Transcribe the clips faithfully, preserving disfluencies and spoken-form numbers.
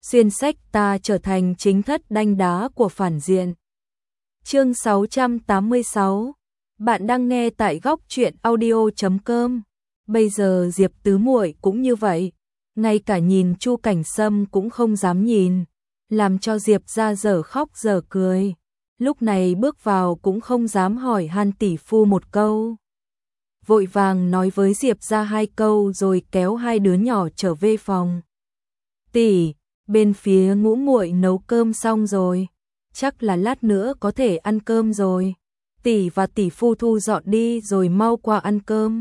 xuyên sách ta trở thành chính thất đanh đá của phản diện. Chương sáu trăm tám mươi sáu. Bạn đang nghe tại góc truyện audio chấm com. Bây giờ Diệp tứ muội cũng như vậy, ngay cả nhìn Chu Cảnh Sâm cũng không dám nhìn, làm cho Diệp ra dở khóc dở cười. Lúc này bước vào cũng không dám hỏi han tỷ phu một câu. Vội vàng nói với Diệp ra hai câu rồi kéo hai đứa nhỏ trở về phòng. Tỷ, bên phía ngũ muội nấu cơm xong rồi, chắc là lát nữa có thể ăn cơm rồi. Tỷ và tỷ phu thu dọn đi rồi mau qua ăn cơm.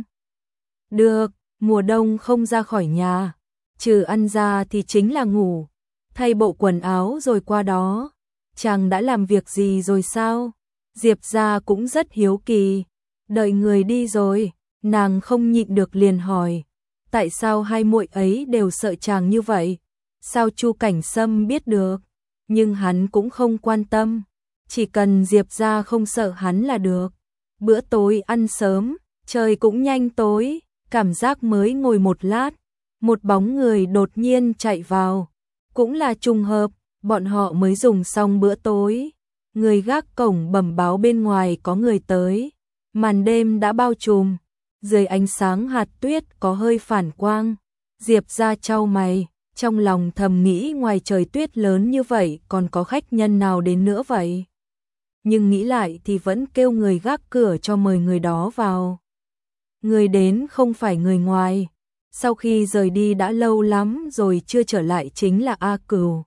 Được, mùa đông không ra khỏi nhà, trừ ăn ra thì chính là ngủ, thay bộ quần áo rồi qua đó. Chàng đã làm việc gì rồi sao? Diệp ra cũng rất hiếu kỳ. Đợi người đi rồi, nàng không nhịn được liền hỏi, tại sao hai muội ấy đều sợ chàng như vậy? Sao Chu Cảnh Sâm biết được? Nhưng hắn cũng không quan tâm, chỉ cần Diệp ra không sợ hắn là được. Bữa tối ăn sớm, trời cũng nhanh tối, cảm giác mới ngồi một lát, một bóng người đột nhiên chạy vào. Cũng là trùng hợp, bọn họ mới dùng xong bữa tối. Người gác cổng bẩm báo bên ngoài có người tới. Màn đêm đã bao trùm, dưới ánh sáng hạt tuyết có hơi phản quang. Diệp ra chau mày, trong lòng thầm nghĩ ngoài trời tuyết lớn như vậy còn có khách nhân nào đến nữa vậy. Nhưng nghĩ lại thì vẫn kêu người gác cửa cho mời người đó vào. Người đến không phải người ngoài, sau khi rời đi đã lâu lắm rồi chưa trở lại chính là A Cửu.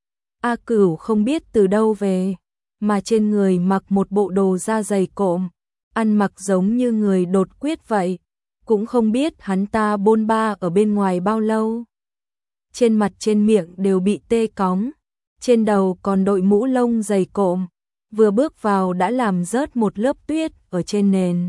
A Cửu không biết từ đâu về, mà trên người mặc một bộ đồ da dày cộm, ăn mặc giống như người đột quyết vậy, cũng không biết hắn ta bôn ba ở bên ngoài bao lâu. Trên mặt trên miệng đều bị tê cóng, trên đầu còn đội mũ lông dày cộm, vừa bước vào đã làm rớt một lớp tuyết ở trên nền.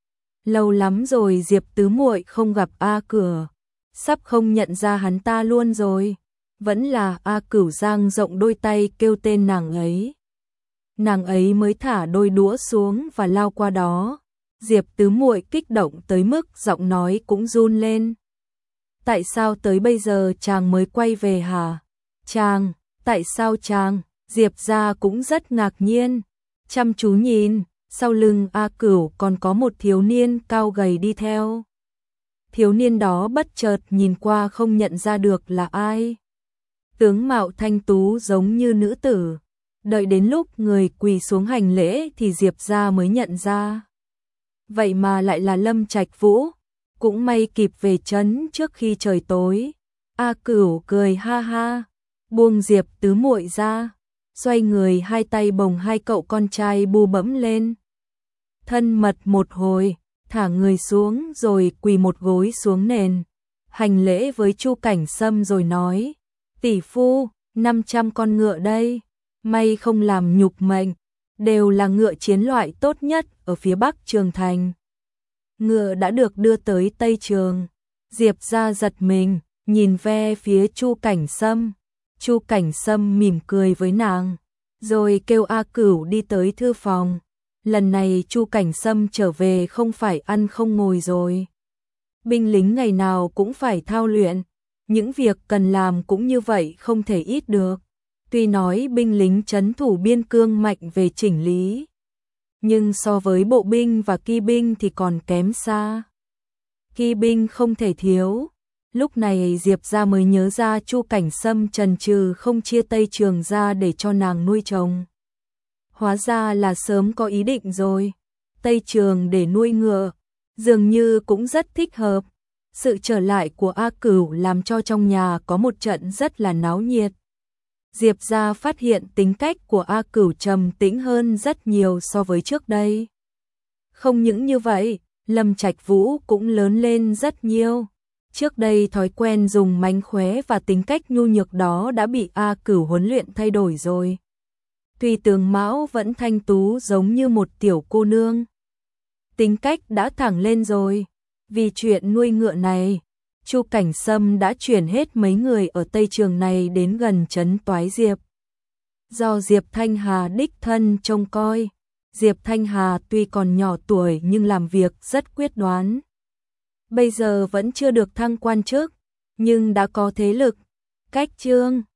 Lâu lắm rồi Diệp tứ muội không gặp A Cửu, sắp không nhận ra hắn ta luôn rồi. Vẫn là A Cửu giang rộng đôi tay kêu tên nàng ấy. Nàng ấy mới thả đôi đũa xuống và lao qua đó. Diệp tứ muội kích động tới mức giọng nói cũng run lên. Tại sao tới bây giờ chàng mới quay về hả? Chàng, tại sao chàng? Diệp ra cũng rất ngạc nhiên, chăm chú nhìn, sau lưng A Cửu còn có một thiếu niên cao gầy đi theo. Thiếu niên đó bất chợt nhìn qua không nhận ra được là ai. Tướng mạo thanh tú giống như nữ tử. Đợi đến lúc người quỳ xuống hành lễ thì Diệp ra mới nhận ra. Vậy mà lại là Lâm Trạch Vũ, cũng may kịp về trấn trước khi trời tối. A Cửu cười ha ha, buông Diệp tứ muội ra, xoay người hai tay bồng hai cậu con trai bu bẫm lên. Thân mật một hồi, thả người xuống rồi quỳ một gối xuống nền, hành lễ với Chu Cảnh Sâm rồi nói, tỷ phu, năm trăm con ngựa đây, may không làm nhục mệnh, đều là ngựa chiến loại tốt nhất ở phía Bắc Trường Thành. Ngựa đã được đưa tới Tây Trường. Diệp ra giật mình, nhìn ve phía Chu Cảnh Sâm. Chu Cảnh Sâm mỉm cười với nàng, rồi kêu A Cửu đi tới thư phòng. Lần này Chu Cảnh Sâm trở về không phải ăn không ngồi rồi. Binh lính ngày nào cũng phải thao luyện, những việc cần làm cũng như vậy không thể ít được. Tuy nói binh lính trấn thủ biên cương mạnh về chỉnh lý, nhưng so với bộ binh và kỵ binh thì còn kém xa. Kỵ binh không thể thiếu. Lúc này Diệp ra mới nhớ ra Chu Cảnh Sâm chần chừ không chia Tây Trường ra để cho nàng nuôi chồng. Hóa ra là sớm có ý định rồi. Tây Trường để nuôi ngựa, dường như cũng rất thích hợp. Sự trở lại của A Cửu làm cho trong nhà có một trận rất là náo nhiệt. Diệp ra phát hiện tính cách của A Cửu trầm tĩnh hơn rất nhiều so với trước đây. Không những như vậy, Lâm Trạch Vũ cũng lớn lên rất nhiều. Trước đây thói quen dùng mánh khóe và tính cách nhu nhược đó đã bị A Cửu huấn luyện thay đổi rồi. Tuy tướng mạo vẫn thanh tú giống như một tiểu cô nương, tính cách đã thẳng lên rồi. Vì chuyện nuôi ngựa này, Chu Cảnh Sâm đã chuyển hết mấy người ở Tây Trường này đến gần trấn Toái Diệp. Do Diệp Thanh Hà đích thân trông coi. Diệp Thanh Hà tuy còn nhỏ tuổi nhưng làm việc rất quyết đoán. Bây giờ vẫn chưa được thăng quan chức, nhưng đã có thế lực. Cách Trương,